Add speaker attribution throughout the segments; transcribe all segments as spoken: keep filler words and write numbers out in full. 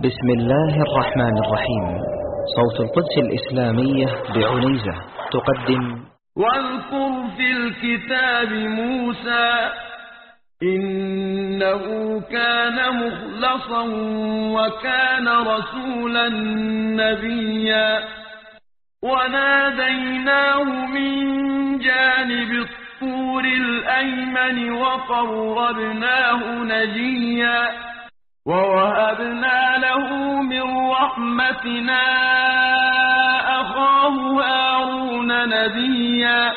Speaker 1: بسم الله الرحمن الرحيم. صوت القدس الإسلامية بعنيزة تقدم:
Speaker 2: واذكر في الكتاب موسى إنه كان مخلصا وكان رسولا نبيا وناديناه من جانب الطور الأيمن وقربناه نجيا ووهبنا له من رحمتنا أخاه هارون نبيا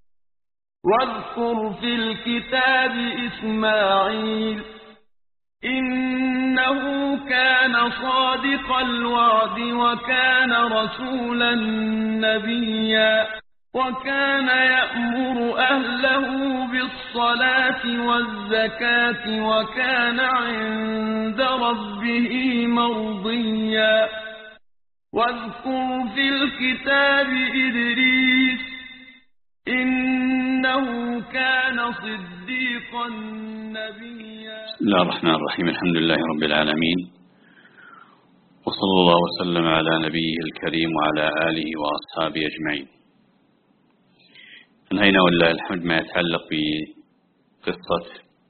Speaker 2: واذكر في الكتاب إسماعيل إنه كان صادق الوعد وكان رسولا نبيا وكان يأمر أهله بالصلاة والزكاة وكان عند ربه مرضيا واذكر في الكتاب إدريس إنه كان صديقا نبيا.
Speaker 3: بسم الله الرحمن الرحيم. الحمد لله رب العالمين، وصلى الله وسلم على نبيه الكريم وعلى آله وأصحابه أجمعين. انهينا ولله الحمد ما يتعلق بقصة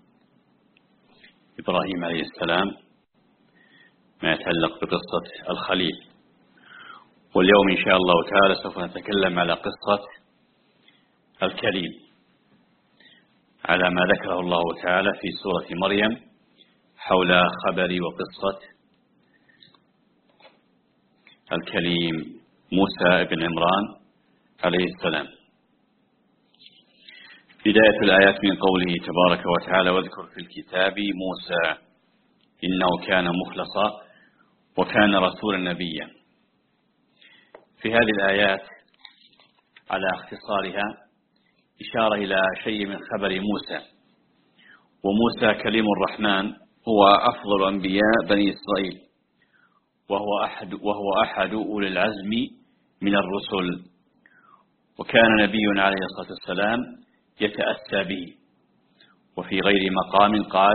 Speaker 3: إبراهيم عليه السلام، ما يتعلق بقصة الخليل. واليوم إن شاء الله تعالى سوف نتكلم على قصة الكليم، على ما ذكره الله تعالى في سورة مريم حول خبر وقصة الكليم موسى بن عمران عليه السلام. بداية الآيات من قوله تبارك وتعالى: واذكر في الكتاب موسى إنه كان مخلصا وكان رسولا نبيا. في هذه الآيات على اختصارها إشارة إلى شيء من خبر موسى. وموسى كليم الرحمن هو أفضل أنبياء بني إسرائيل، وهو أحد, وهو أحد أولي العزم من الرسل، وكان نبي عليه الصلاة والسلام يتأسى به. وفي غير مقام قال: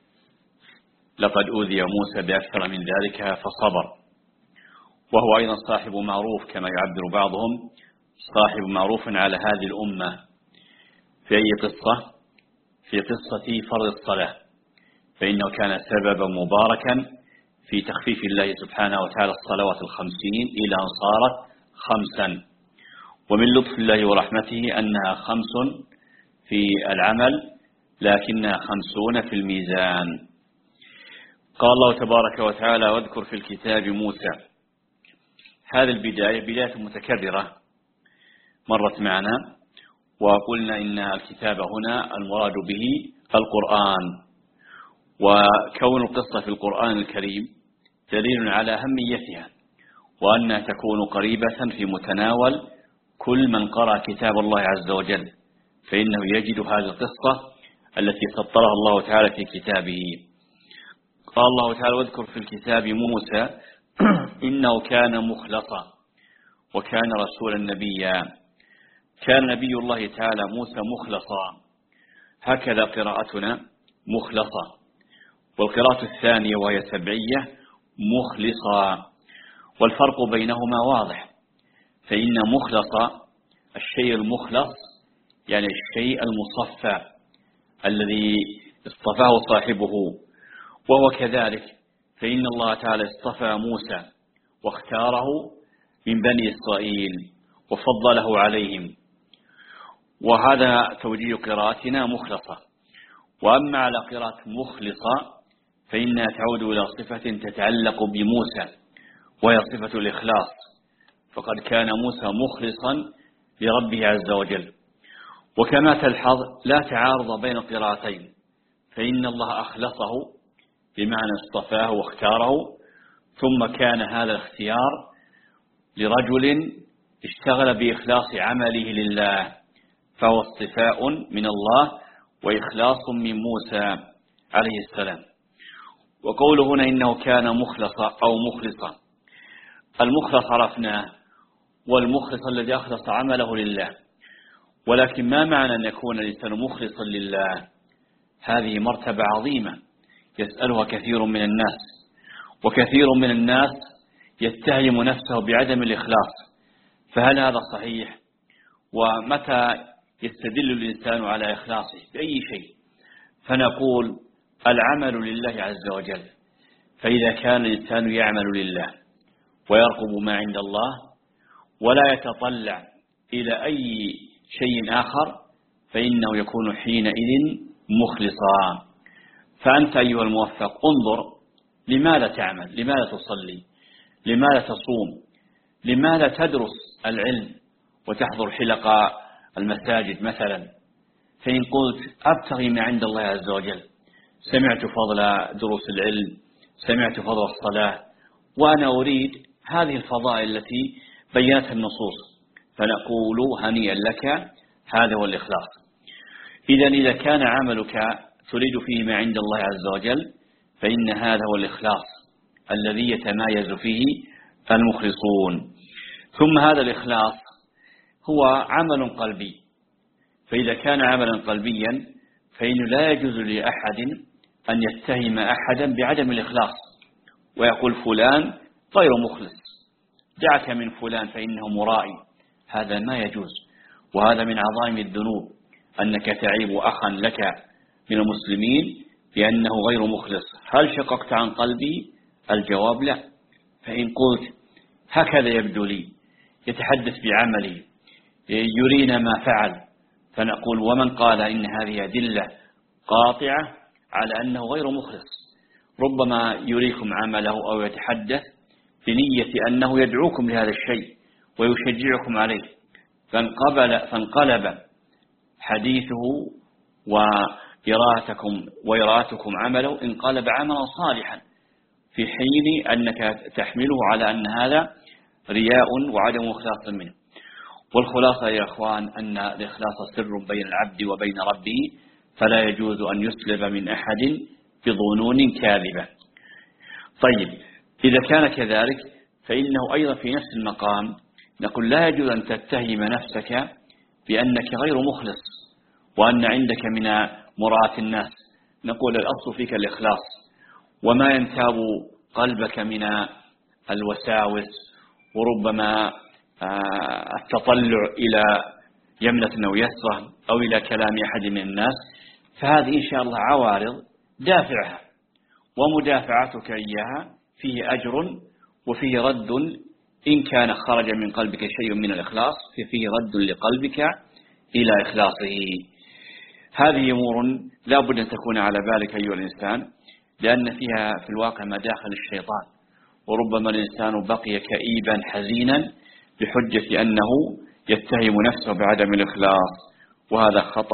Speaker 3: لقد أوذي موسى بأكثر من ذلك فصبر. وهو أيضا صاحب معروف، كما يعبر بعضهم صاحب معروف على هذه الأمة. في أي قصة؟ في قصة فرض الصلاة، فإنه كان سببا مباركا في تخفيف الله سبحانه وتعالى الصلوات الخمسين إلى أن صارت خمسا. ومن لطف الله ورحمته أنها خمس في العمل لكنها خمسون في الميزان. قال الله تبارك وتعالى: واذكر في الكتاب موسى. هذه البداية بداية متكررة مرت معنا، وقلنا إن الكتاب هنا المراد به القرآن، وكون القصة في القرآن الكريم دليل على أهميتها، وأنها تكون قريبة في متناول كل من قرأ كتاب الله عز وجل، فإنه يجد هذه القصة التي سطرها الله تعالى في كتابه. قال الله تعالى: واذكر في الكتاب موسى إنه كان مخلصا وكان رسولا نبيا. كان نبي الله تعالى موسى مخلصا، هكذا قراءتنا مخلصا. والقراءة الثانية وهي سبعية مخلصا، والفرق بينهما واضح. فإن مخلص الشيء المخلص يعني الشيء المصفى الذي اصطفاه صاحبه، وهو كذلك. فإن الله تعالى اصطفى موسى واختاره من بني إسرائيل وفضله عليهم، وهذا توجيه قراءتنا مخلصة. وأما على قراءة مخلصة فإنها تعود إلى صفة تتعلق بموسى، وهي صفة الإخلاص، فقد كان موسى مخلصا لربه عز وجل. وكما تلحظ لا تعارض بين القراءتين، فإن الله أخلصه بمعنى اصطفاه واختاره، ثم كان هذا الاختيار لرجل اشتغل بإخلاص عمله لله، فهو اصطفاء من الله وإخلاص من موسى عليه السلام. وقوله هنا إنه كان مخلصا أو مخلصا، المخلص عرفناه، والمخلص الذي أخلص عمله لله. ولكن ما معنى أن يكون الإنسان مخلصا لله؟ هذه مرتبة عظيمة يسألها كثير من الناس، وكثير من الناس يتهم نفسه بعدم الإخلاص، فهل هذا صحيح؟ ومتى يستدل الإنسان على إخلاصه بأي شيء؟ فنقول العمل لله عز وجل، فإذا كان الإنسان يعمل لله ويرقب ما عند الله ولا يتطلع إلى أي شيء آخر فإنه يكون حينئذ مخلصا. فأنت أيها الموفق انظر لماذا تعمل، لماذا تصلي، لماذا تصوم، لماذا تدرس العلم وتحضر حلق المساجد مثلا. فإن قلت أبتغي ما عند الله عز وجل، سمعت فضل دروس العلم، سمعت فضل الصلاة، وأنا أريد هذه الفضائل التي بينتها النصوص، فنقول هنيئا لك، هذا هو الإخلاص. إذا إذا كان عملك تريد فيه ما عند الله عز وجل فإن هذا هو الإخلاص الذي يتمايز فيه المخلصون. ثم هذا الإخلاص هو عمل قلبي، فإذا كان عملا قلبيا فإنه لا يجوز لأحد أن يتهم أحدا بعدم الإخلاص ويقول فلان غير مخلص، دعك من فلان فإنه مرائي، هذا ما يجوز. وهذا من عظائم الذنوب أنك تعيب أخا لك من المسلمين بأنه غير مخلص. هل شققت عن قلبي؟ الجواب لا. فإن قلت هكذا يبدو لي، يتحدث بعملي، يرينا ما فعل، فنقول ومن قال إن هذه أدلة قاطعة على أنه غير مخلص، ربما يريكم عمله أو يتحدث بنية أنه يدعوكم لهذا الشيء ويشجعكم عليه، فانقبل فانقلب حديثه وإراتكم وإراتكم عمله انقلب عملا صالحا، في حين أنك تحمله على أن هذا رياء وعدم إخلاص منه. والخلاصة يا أخوان أن الإخلاص سر بين العبد وبين ربه، فلا يجوز أن يسلب من أحد بظنون كاذبة. طيب إذا كان كذلك فإنه أيضا في نفس المقام نقول لا يجوز أن تتهم نفسك بأنك غير مخلص وأن عندك من مراءة الناس. نقول الأصل فيك الإخلاص، وما ينتاب قلبك من الوساوس وربما التطلع إلى يمنة أو يسرة أو إلى كلام أحد من الناس، فهذه إن شاء الله عوارض دافعها، ومدافعتك إياها فيه أجر وفيه رد. إن كان خرج من قلبك شيء من الإخلاص ففيه رد لقلبك إلى إخلاصه. هذه أمور لا بد أن تكون على بالك أيها الإنسان، لأن فيها في الواقع مداخل الشيطان، وربما الإنسان بقي كئيبا حزينا بحجة أنه يتهم نفسه بعدم الإخلاص، وهذا خطأ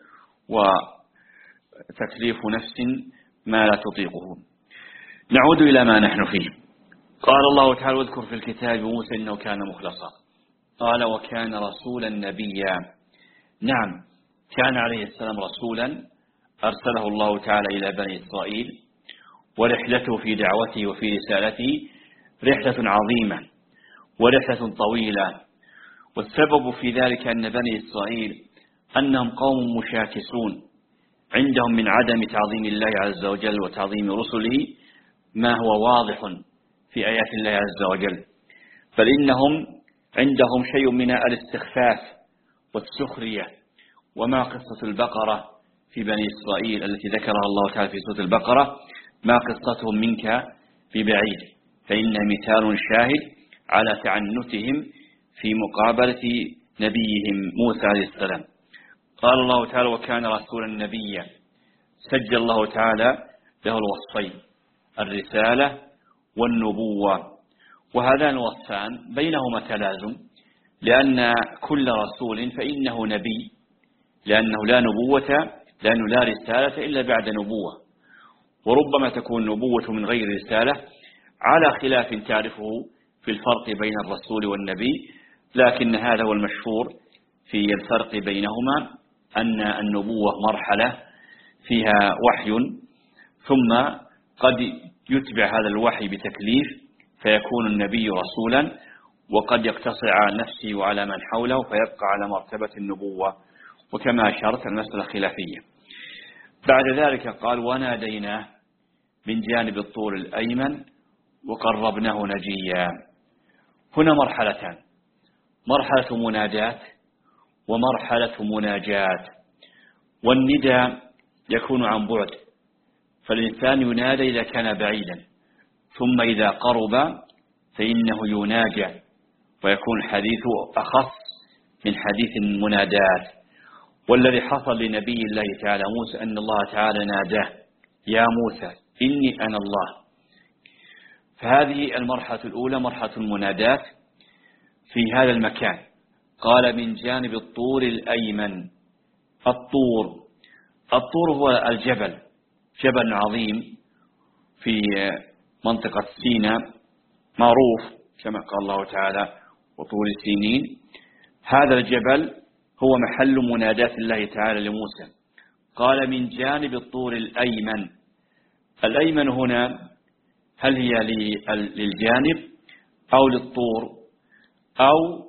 Speaker 3: وتكليف نفس ما لا تطيقه. نعود إلى ما نحن فيه. قال الله تعالى واذكر في الكتاب موسى إنه كان مخلصا. قال وكان رسولا نبيا. نعم، كان عليه السلام رسولا أرسله الله تعالى إلى بني إسرائيل، ورحلته في دعوته وفي رسالته رحلة عظيمة ورحلة طويلة. والسبب في ذلك أن بني إسرائيل أنهم قوم مشاكسون، عندهم من عدم تعظيم الله عز وجل وتعظيم رسله ما هو واضح في آيات الله عز وجل، بل إنهم عندهم شيء من الاستخفاف والسخرية. وما قصة البقرة في بني إسرائيل التي ذكرها الله تعالى في سورة البقرة ما قصتهم منك ببعيد، فإن مثال شاهد على تعنتهم في مقابلة نبيهم موسى عليه السلام. قال الله تعالى وكان رسولا نبيا، سجل الله تعالى له الوصفين الرسالة والنبوة، وهذان الوصفان بينهما تلازم، لأن كل رسول فإنه نبي، لأنه لا نبوة لأنه لا رسالة إلا بعد نبوة، وربما تكون نبوة من غير رسالة على خلاف تعرفه في الفرق بين الرسول والنبي، لكن هذا هو المشهور في الفرق بينهما، أن النبوة مرحلة فيها وحي ثم قد يتبع هذا الوحي بتكليف فيكون النبي رسولا، وقد يقتصر على نفسه وعلى من حوله فيبقى على مرتبة النبوة، وكما أشرت المسألة خلافية. بعد ذلك قال وناديناه من جانب الطور الأيمن وقربناه نجيا. هنا مرحلتان: مرحلة منادات ومرحلة مناجاة. والندى يكون عن بعد، فالإنسان ينادى إذا كان بعيدا، ثم إذا قرب فإنه يناجى، ويكون الحديث أخص من حديث المنادات. والذي حصل لنبي الله تعالى موسى أن الله تعالى ناداه: يا موسى إني أنا الله. فهذه المرحلة الأولى مرحلة المنادات في هذا المكان. قال: من جانب الطور الأيمن. الطور الطور هو الجبل، جبل عظيم في منطقة سيناء معروف كما قال الله تعالى: وطور سينين. هذا الجبل هو محل منادات الله تعالى لموسى. قال: من جانب الطور الأيمن. الأيمن هنا هل هي للجانب أو للطور أو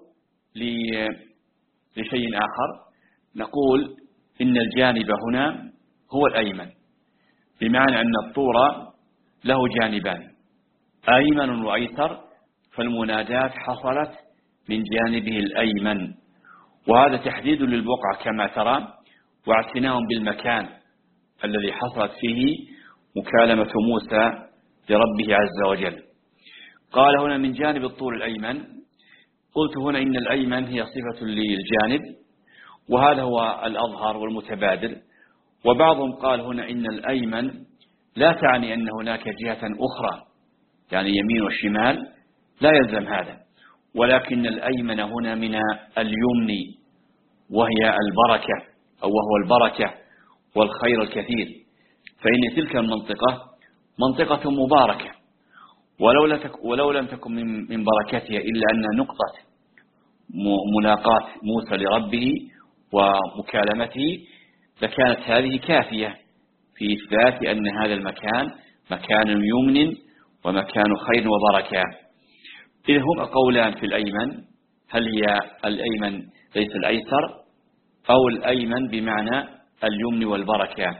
Speaker 3: لشيء آخر؟ نقول إن الجانب هنا هو الأيمن، بمعنى أن الطور له جانبان أيمن وأيسر، فالمنادات حصلت من جانبه الأيمن. وهذا تحديد للبقعة كما ترى، واعتناء بالمكان الذي حصلت فيه مكالمة موسى لربه عز وجل. قال هنا: من جانب الطور الأيمن. قلت هنا إن الأيمن هي صفة للجانب، وهذا هو الأظهر والمتبادر. وبعضهم قال هنا إن الأيمن لا تعني أن هناك جهة أخرى، يعني يمين وشمال، لا يلزم هذا، ولكن الأيمن هنا من اليمن، وهي البركة أو وهو البركة والخير الكثير. فإن تلك المنطقة منطقة مباركة، ولو, ولو لم تكن من بركتها إلا أن نقطة ملاقاة موسى لربه ومكالمته لكانت هذه كافية في إثبات أن هذا المكان مكان يمن ومكان خير وبركة. إذا هما قولان في الأيمن: هل هي الأيمن ليس الأيسر، أو الأيمن بمعنى اليمن والبركة.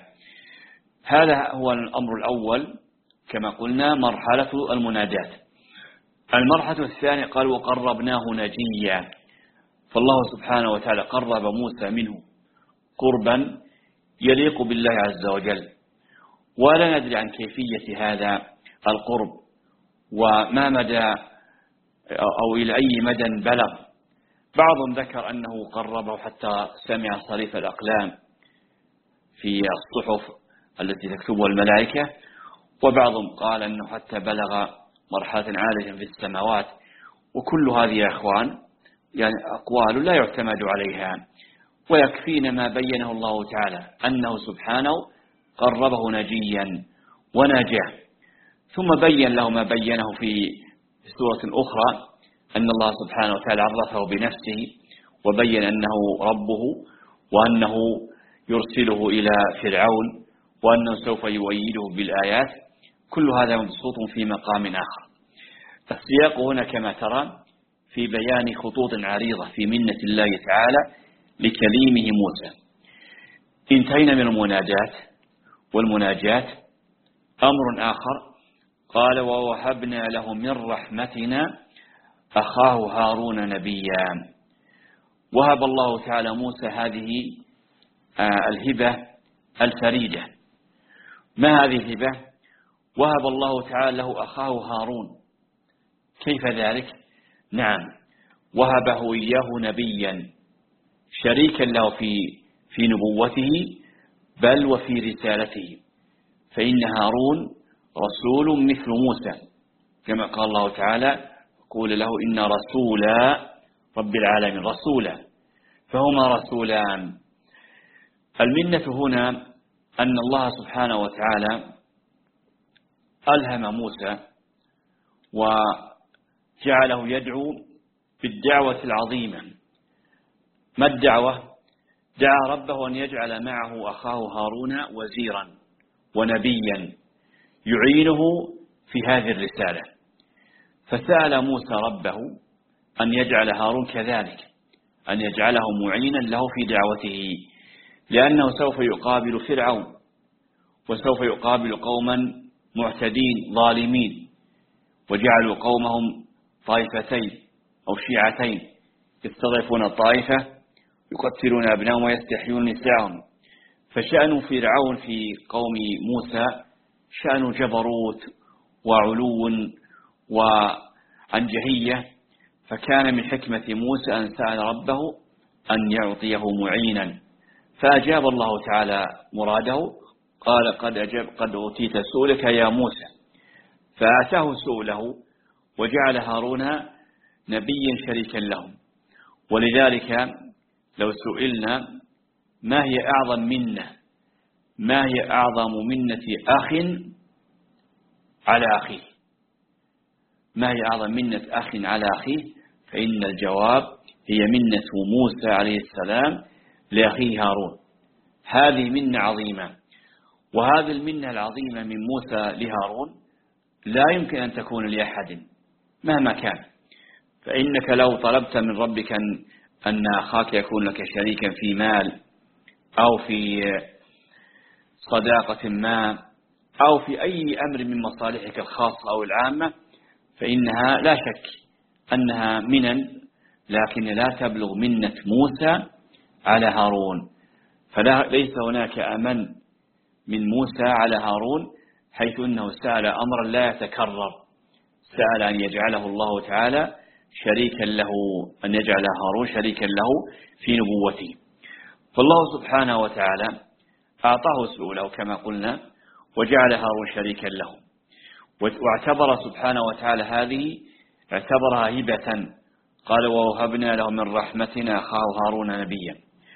Speaker 3: هذا هو الأمر الأول كما قلنا، مرحلة المنادات. المرحلة الثانية قال: وقربناه نجيا. فالله سبحانه وتعالى قرب موسى منه قربا يليق بالله عز وجل، ولا ندري عن كيفية هذا القرب وما مدى أو إلى أي مدى بلغ. بعضهم ذكر أنه قربه حتى سمع صريف الأقلام في الصحف التي تكتبها الملائكة، وبعضهم قال أنه حتى بلغ مرحلة عالية في السماوات. وكل هذه يا أخوان يعني أقوال لا يعتمد عليها، ويكفينا ما بينه الله تعالى أنه سبحانه قربه نجيا وناجاه. ثم بين له ما بينه في سورة أخرى أن الله سبحانه وتعالى عرفه بنفسه، وبين أنه ربه، وأنه يرسله إلى فرعون، وأنه سوف يؤيده بالآيات. كل هذا مبسوط في مقام آخر. السياق هنا كما ترى في بيان خطوط عريضة في منة الله تعالى لكليمه موسى. انتهينا من المنادات والمناجات. أمر آخر قال: ووهبنا له من رحمتنا أخاه هارون نبيا. وهب الله تعالى موسى هذه الهبة الفريدة. ما هذه الهبة؟ وهب الله تعالى له أخاه هارون. كيف ذلك؟ نعم، وهبه إياه نبيا شريكا له في في نبوته بل وفي رسالته، فإن هارون رسول مثل موسى كما قال الله تعالى: قول له إن رسولا رب العالمين رسولا. فهما رسولان. المنة هنا أن الله سبحانه وتعالى ألهم موسى وجعله يدعو بالدعوة العظيمة. ما الدعوة؟ دعا ربه أن يجعل معه أخاه هارون وزيرا ونبيا يعينه في هذه الرسالة. فسأل موسى ربه أن يجعل هارون كذلك، أن يجعله معينا له في دعوته، لأنه سوف يقابل فرعون، وسوف يقابل قوما معتدين ظالمين، وجعلوا قومهم طائفتين أو شيعتين، يستضعفون الطائفة، يقتلون أبنائهم ويستحيون نساءهم. فشأن فرعون في قوم موسى شأن جبروت وعلو وعنجهية، فكان من حكمة موسى أن سأل ربه أن يعطيه معينا، فأجاب الله تعالى مراده، قال قد أجاب قد أوتيت سؤلك يا موسى، فآتاه سؤله وجعل هارون نبيا شريكا لهم. ولذلك لو سئلنا ما هي أعظم منة ما هي أعظم منة أخ على أخيه ما هي أعظم منة أخ على أخيه فإن الجواب هي منة موسى عليه السلام لأخيه هارون. هذه منة عظيمة، وهذه المنة العظيمة من موسى لهارون لا يمكن أن تكون لأحد مهما كان. فإنك لو طلبت من ربك أن أخاك يكون لك شريكا في مال أو في صداقة ما أو في أي أمر من مصالحك الخاصة أو العامة، فإنها لا شك أنها منن، لكن لا تبلغ منة موسى على هارون. فليس هناك أمن من موسى على هارون، حيث أنه سأل أمرا لا يتكرر، سأل أن يجعله الله تعالى شريكا له، أن يجعل هارون شريكا له في نبوته. فالله سبحانه وتعالى أعطاه سؤله كما قلنا، وجعل هارون شريكا له، واعتبر سبحانه وتعالى هذه اعتبرها هبة، قال ووهبنا له من رحمتنا أخاه هارون نبيا.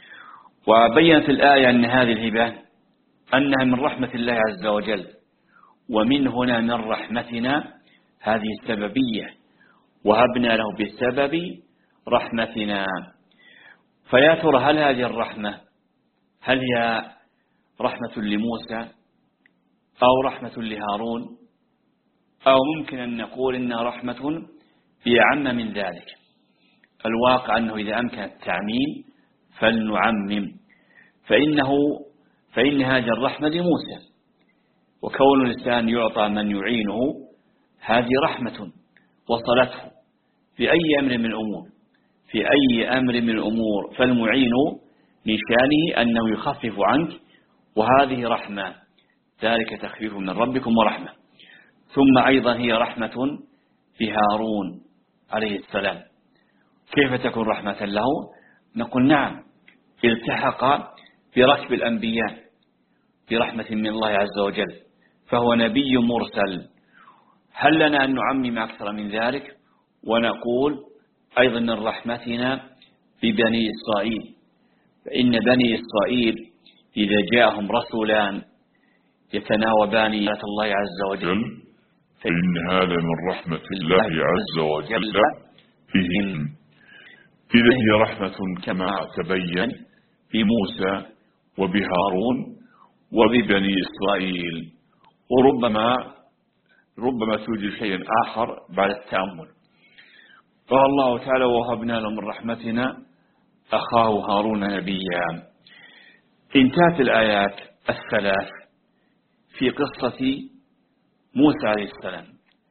Speaker 3: وبينت الآية أن هذه الهبة أنها من رحمة الله عز وجل، ومن هنا من رحمتنا هذه السببية، وهبنا له بسبب رحمتنا. فيا ترى هل هذه الرحمة هل هي رحمة لموسى أو رحمة لهارون، أو ممكن أن نقول إنها رحمة هي أعم من ذلك؟ الواقع أنه إذا أمكن التعميم فلنعمم، فإنه فإن هذه الرحمة لموسى، وكون الإنسان يعطى من يعينه هذه رحمة وصلته في أي أمر من الأمور في أي أمر من الأمور فالمعين من شأنه أنه يخفف عنك، وهذه رحمة، ذلك تخفيف من ربكم ورحمة. ثم أيضا هي رحمة بهارون عليه السلام. كيف تكون رحمة له؟ نقول نعم، التحق بركب الأنبياء برحمة من الله عز وجل، فهو نبي مرسل. هل لنا أن نعمم أكثر من ذلك ونقول أيضا من رحمتنا ببني إسرائيل؟ فإن بني إسرائيل إذا جاءهم رسولان يتناوبان آيات الله عز وجل
Speaker 4: فإن هذا من رحمة الله عز وجل فيهم. إذا هي رحمة كما تبين بموسى وبهارون وببني إسرائيل. وربما ربما توجد شيء آخر بعد التأمل. قال الله تعالى وهبنا له من رحمتنا أخاه هارون نبيا. انتهت الآيات الثلاث في قصة موسى عليه السلام.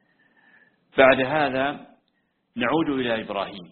Speaker 4: بعد هذا نعود إلى إبراهيم،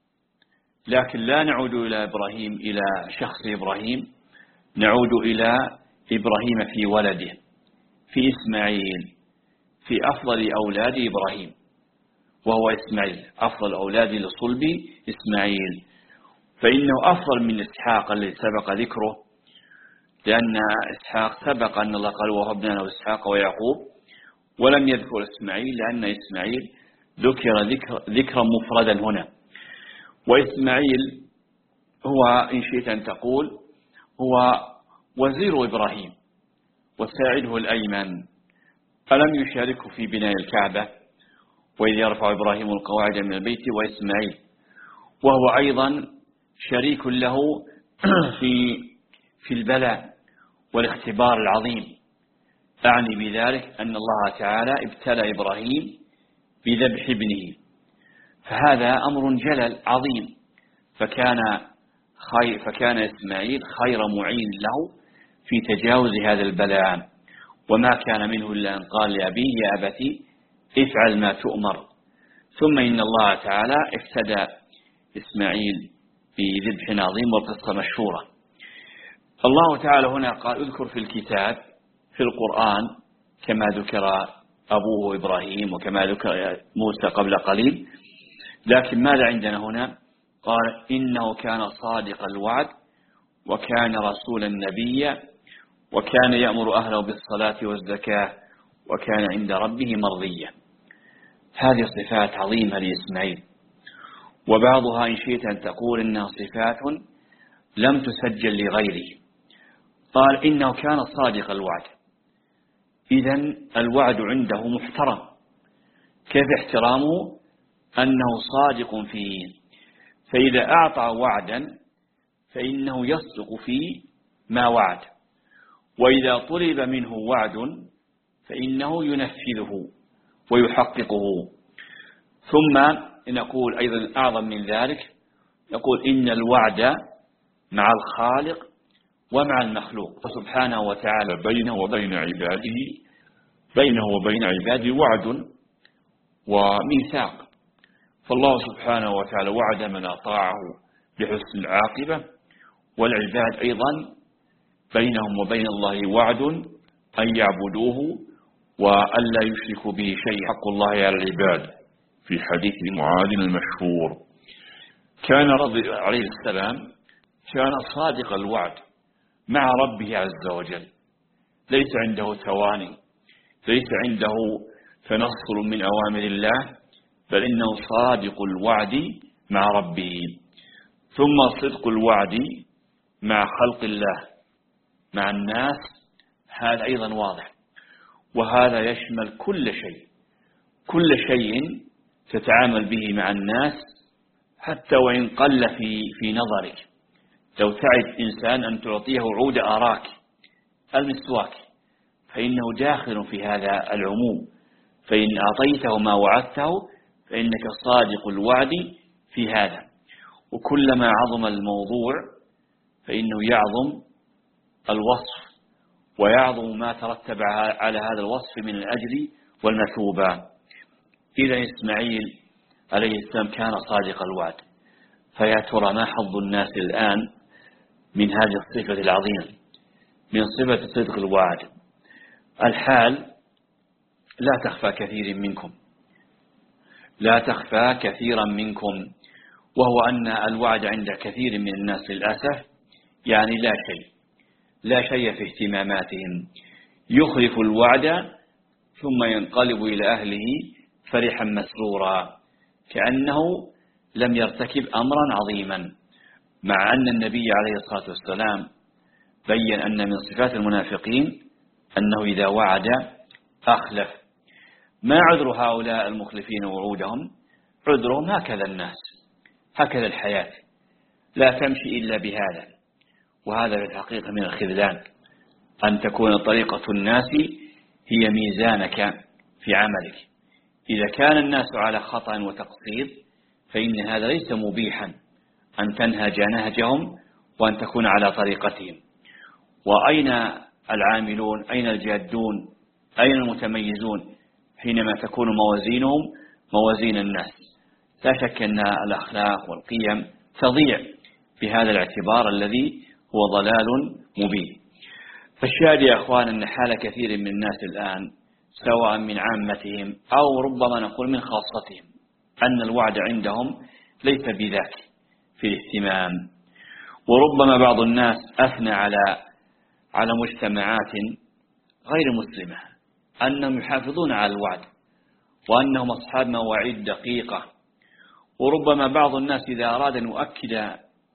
Speaker 4: لكن لا نعود إلى إبراهيم إلى شخص إبراهيم، نعود إلى إبراهيم في ولده، في إسماعيل، في أفضل أولاد إبراهيم، وهو إسماعيل، أفضل أولاد لصلب إسماعيل، فإنه أفضل من إسحاق الذي سبق ذكره، لأن إسحاق سبق أن الله قال وهبنا له إسحاق ويعقوب، ولم يذكر إسماعيل لأن إسماعيل ذكر ذكر ذكرا مفردا هنا. وإسماعيل هو إن شئت أن تقول هو وزير إبراهيم وساعده الأيمن، ألم يشاركه في بناء الكعبة وإذ يرفع إبراهيم القواعد من البيت وإسماعيل، وهو أيضا شريك له في في البلاء والاختبار العظيم. أعني بذلك أن الله تعالى ابتلى إبراهيم بذبح ابنه، فهذا أمر جلل عظيم، فكان خير فكان إسماعيل خير معين له في تجاوز هذا البلاء، وما كان منه إلا أن قال لأبيه يا أبتي
Speaker 3: افعل ما تؤمر. ثم إن الله تعالى افتدى إسماعيل بذبح عظيم، والقصة مشهورة. الله تعالى هنا قال اذكر في الكتاب في القرآن كما ذكر أبوه إبراهيم وكما ذكر موسى قبل قليل، لكن ماذا عندنا هنا؟ قال إنه كان صادق الوعد وكان رسولا نبيا وكان يأمر أهله بالصلاة والزكاة وكان عند ربه مرضيا. هذه صفات عظيمة لإسماعيل، وبعضها إن شئت أن تقول إنها صفات لم تسجل لغيره. قال إنه كان صادق الوعد، إذن الوعد عنده محترم. كيف احترامه؟ أنه صادق فيه، فإذا أعطى وعدا فإنه يصدق فيه ما وعد، وإذا طلب منه وعد فإنه ينفذه ويحققه. ثم نقول أيضا أعظم من ذلك، نقول إن الوعد مع الخالق ومع المخلوق سبحانه وتعالى
Speaker 4: بينه وبين عباده بينه وبين عباده وعد وميثاق. فالله سبحانه وتعالى وعد من أطاعه بحسن العاقبة، والعباد أيضا بينهم وبين الله وعد أن يعبدوه وألا يشركوا به شيء، حق الله على العباد في حديث معاذ المشهور. كان رضي عليه السلام كان صادق الوعد مع ربه عز وجل، ليس عنده تواني، ليس عنده تنصل من أوامر الله، بل إنه صادق الوعد مع ربه. ثم صدق الوعد مع خلق الله مع الناس، هذا أيضا واضح، وهذا يشمل كل شيء كل شيء تتعامل به مع الناس، حتى وإن قل في في نظرك. لو تعد إنسان أن تعطيه عود أراك المسواك فإنه داخل في هذا العموم، فإن أعطيته ما وعدته فإنك صادق الوعد في هذا. وكلما عظم الموضوع فإنه يعظم الوصف ويعظم ما ترتب على هذا الوصف من الأجر والمثوبة. إذا إسماعيل عليه السلام كان صادق الوعد، فيا ترى ما حظ الناس الآن من هذه الصفة العظيمة، من صفة صدق الوعد؟ الحال لا تخفى كثير منكم لا تخفى كثيرا منكم وهو أن الوعد عند كثير من الناس للأسف يعني لا شيء لا شيء في اهتماماتهم. يخلف الوعد ثم ينقلب إلى أهله فرحا مسرورا كأنه لم يرتكب أمرا عظيما، مع أن النبي عليه الصلاة والسلام بين أن من صفات المنافقين أنه إذا وعد أخلف. ما عذر هؤلاء المخلفين وعودهم؟ عذرهم هكذا الناس، هكذا الحياة، لا تمشي إلا بهذا. وهذا في الحقيقة من الخذلان، أن تكون طريقة الناس هي ميزانك في عملك. إذا كان الناس على خطأ وتقصير فإن هذا ليس مبيحا أن تنهج نهجهم وأن تكون على طريقتهم. وأين العاملون؟ أين الجادون؟ أين المتميزون حينما تكون موازينهم موازين الناس؟ لا شك أن الأخلاق والقيم تضيع بهذا الاعتبار الذي هو ضلال مبين. فالشاهد يا أخوان أن حال كثير من الناس الآن سواء من عامتهم أو ربما نقول من خاصتهم أن الوعد عندهم ليس بذاك في الاهتمام. وربما بعض الناس أثنى على على مجتمعات غير مسلمة أنهم يحافظون على الوعد وأنهم أصحاب مواعيد دقيقة. وربما بعض الناس إذا أراد أن يؤكد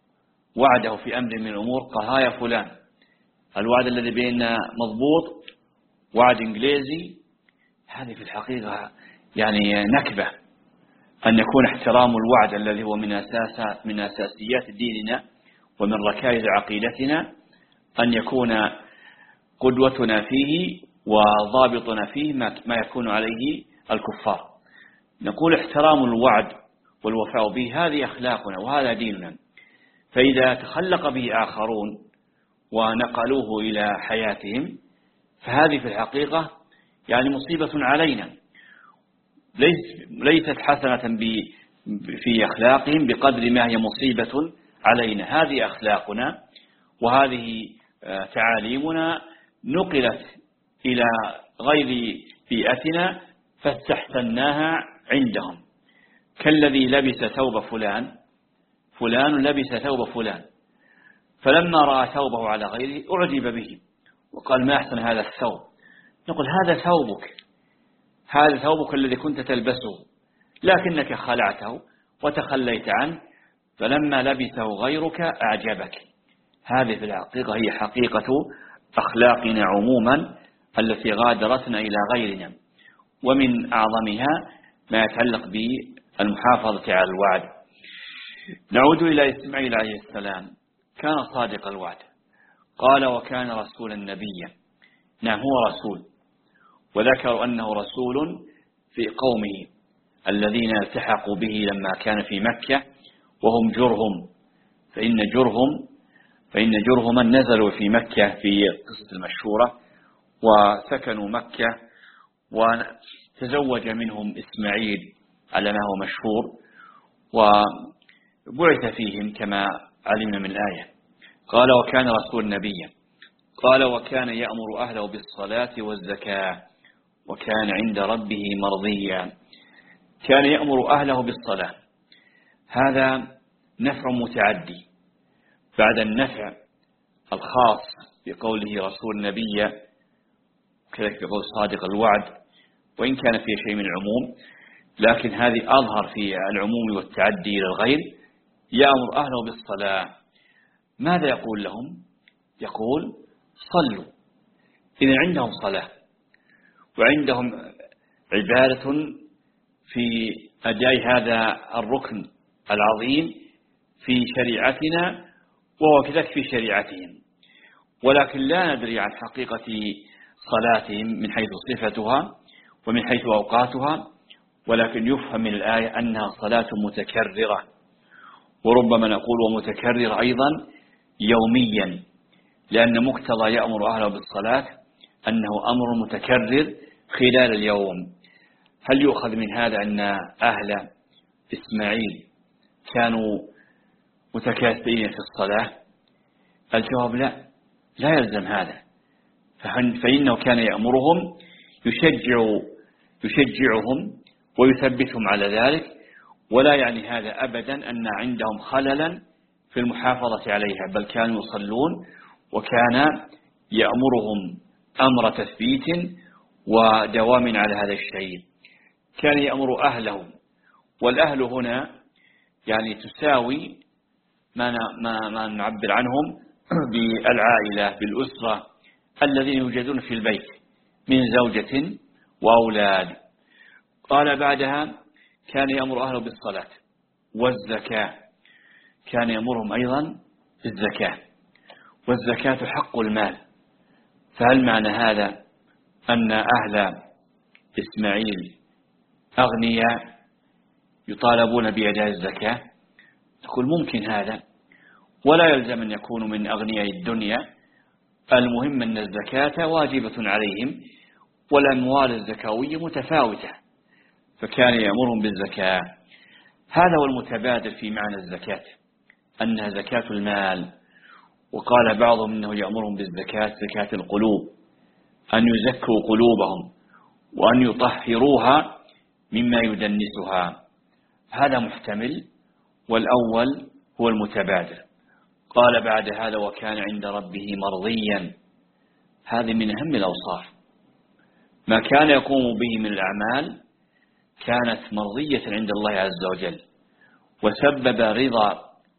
Speaker 4: وعده في أمر من الأمور قال ها يا فلان الوعد الذي بيننا مضبوط، وعد إنجليزي. هذه في الحقيقة يعني نكبة، أن يكون احترام الوعد الذي هو من أساس من أساسيات ديننا ومن ركائز عقيدتنا، أن يكون قدوتنا فيه وضابطنا فيه ما يكون عليه الكفار. نقول احترام الوعد والوفاء به هذه أخلاقنا وهذا ديننا. فإذا تخلق به آخرون ونقلوه إلى حياتهم فهذه في الحقيقة يعني مصيبة علينا.
Speaker 3: ليست حسنة في أخلاقهم بقدر ما هي مصيبة علينا. هذه أخلاقنا وهذه تعاليمنا نقلت إلى غير بيئتنا فاستحسناها عندهم، كالذي لبس ثوب فلان، فلان لبس ثوب فلان، فلما رأى ثوبه على غيره أعجب به وقال ما أحسن هذا الثوب. نقول هذا ثوبك، هذا ثوبك الذي كنت تلبسه، لكنك خلعته وتخليت عنه، فلما لبسه غيرك أعجبك. هذه في الحقيقة هي حقيقة أخلاقنا عموما التي غادرتنا إلى غيرنا، ومن أعظمها ما يتعلق بالمحافظة على الوعد. نعود إلى إسماعيل عليه السلام، كان صادق الوعد، قال وكان رسولا نبيا. نعم هو رسول، وذكروا أنه رسول في قومه الذين التحقوا به لما كان في مكة وهم جرهم، فإن جرهم فإن جرهما نزلوا في مكة في قصة المشهورة وسكنوا مكة، وتزوج منهم إسماعيل على ما هو مشهور، وبعث فيهم كما علمنا من الآية. قال وكان رسول نبيا، قال وكان يأمر أهله بالصلاة والزكاة وكان عند ربه مرضيا. كان يأمر أهله بالصلاة، هذا نفع متعدي بعد النفع الخاص بقوله رسول نبيا، كذلك بقول صادق الوعد، وإن كان فيه شيء من العموم، لكن هذه أظهر في العموم والتعدي إلى الغير. يأمر أهله بالصلاة، ماذا يقول لهم؟ يقول صلوا. إذن عندهم صلاة وعندهم عبادة في أداء هذا الركن العظيم في شريعتنا وهو كذلك في شريعتهم، ولكن لا ندري عن حقيقة صلاتهم من حيث صفتها ومن حيث أوقاتها، ولكن يفهم من الآية أنها صلاة متكررة، وربما نقول ومتكرر أيضا يوميا، لأن مقتضى يأمر أهله بالصلاة أنه أمر متكرر خلال اليوم. هل يؤخذ من هذا أن أهل إسماعيل كانوا متكاسلين في الصلاة؟ الجواب لا، لا يلزم هذا، فإنه كان يأمرهم يشجع يشجعهم ويثبتهم على ذلك، ولا يعني هذا أبدا أن عندهم خللا في المحافظة عليها، بل كانوا يصلون وكان يأمرهم أمر تثبيت ودوام على هذا الشيء. كان يأمر أهله، والأهل هنا يعني تساوي ما ما ما نعبر عنهم بالعائلة، بالأسرة الذين يوجدون في البيت من زوجة وأولاد. قال بعدها كان يأمر أهله بالصلاة والزكاة، كان يأمرهم أيضا بالزكاة، والزكاة حق المال. فهل معنى هذا أن أهل إسماعيل أغنياء يطالبون بأداء الزكاة؟ تقول ممكن هذا، ولا يلزم أن يكونوا من أغنياء الدنيا، المهم أن الزكاة واجبة عليهم، والأموال الزكاوية متفاوتة، فكان يأمرهم بالزكاة. هذا هو المتبادل في معنى الزكاة، أنها زكاة المال. وقال بعضهم أنه يأمرهم بالزكاة زكاة القلوب، أن يزكوا قلوبهم وأن يطهروها مما يدنسها. هذا محتمل، والأول هو المتبادل. قال بعد هذا وكان عند ربه مرضيا، هذه من أهم الأوصاف. ما كان يقوم به من الأعمال كانت مرضية عند الله عز وجل، وسبب رضا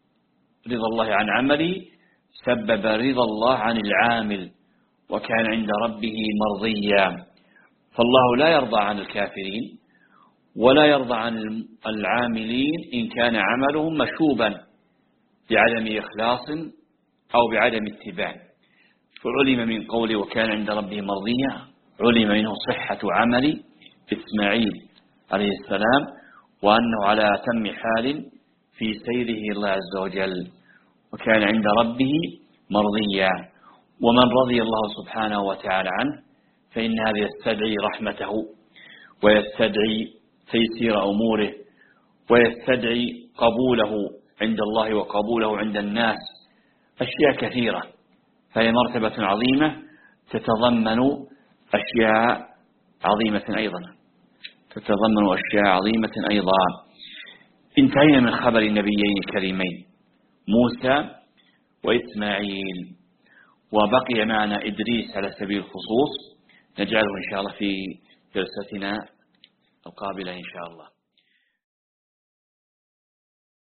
Speaker 3: رضا الله عن عمله، سبب رضا الله عن العامل، وكان عند ربه مرضيا. فالله لا يرضى عن الكافرين ولا يرضى عن العاملين إن كان عملهم مشوبا بعدم إخلاص أو بعدم اتباع. فعلم من قوله وكان عند ربه مرضيا، علم منه صحة عمل إسماعيل عليه السلام، وأنه على أتم حال في سيره الله عز وجل، وكان عند ربه مرضيا. ومن رضي الله سبحانه وتعالى عنه فإن هذا يستدعي رحمته ويستدعي تيسير أموره ويستدعي قبوله عند الله وقبوله عند الناس، أشياء كثيرة، فهي مرتبة عظيمة تتضمن أشياء عظيمة أيضا تتضمن أشياء عظيمة أيضا. انتهينا من خبر النبيين الكريمين موسى وإسماعيل، وبقي معنا إدريس على سبيل الخصوص، نجعله إن شاء الله في جلستنا القابلة إن شاء الله.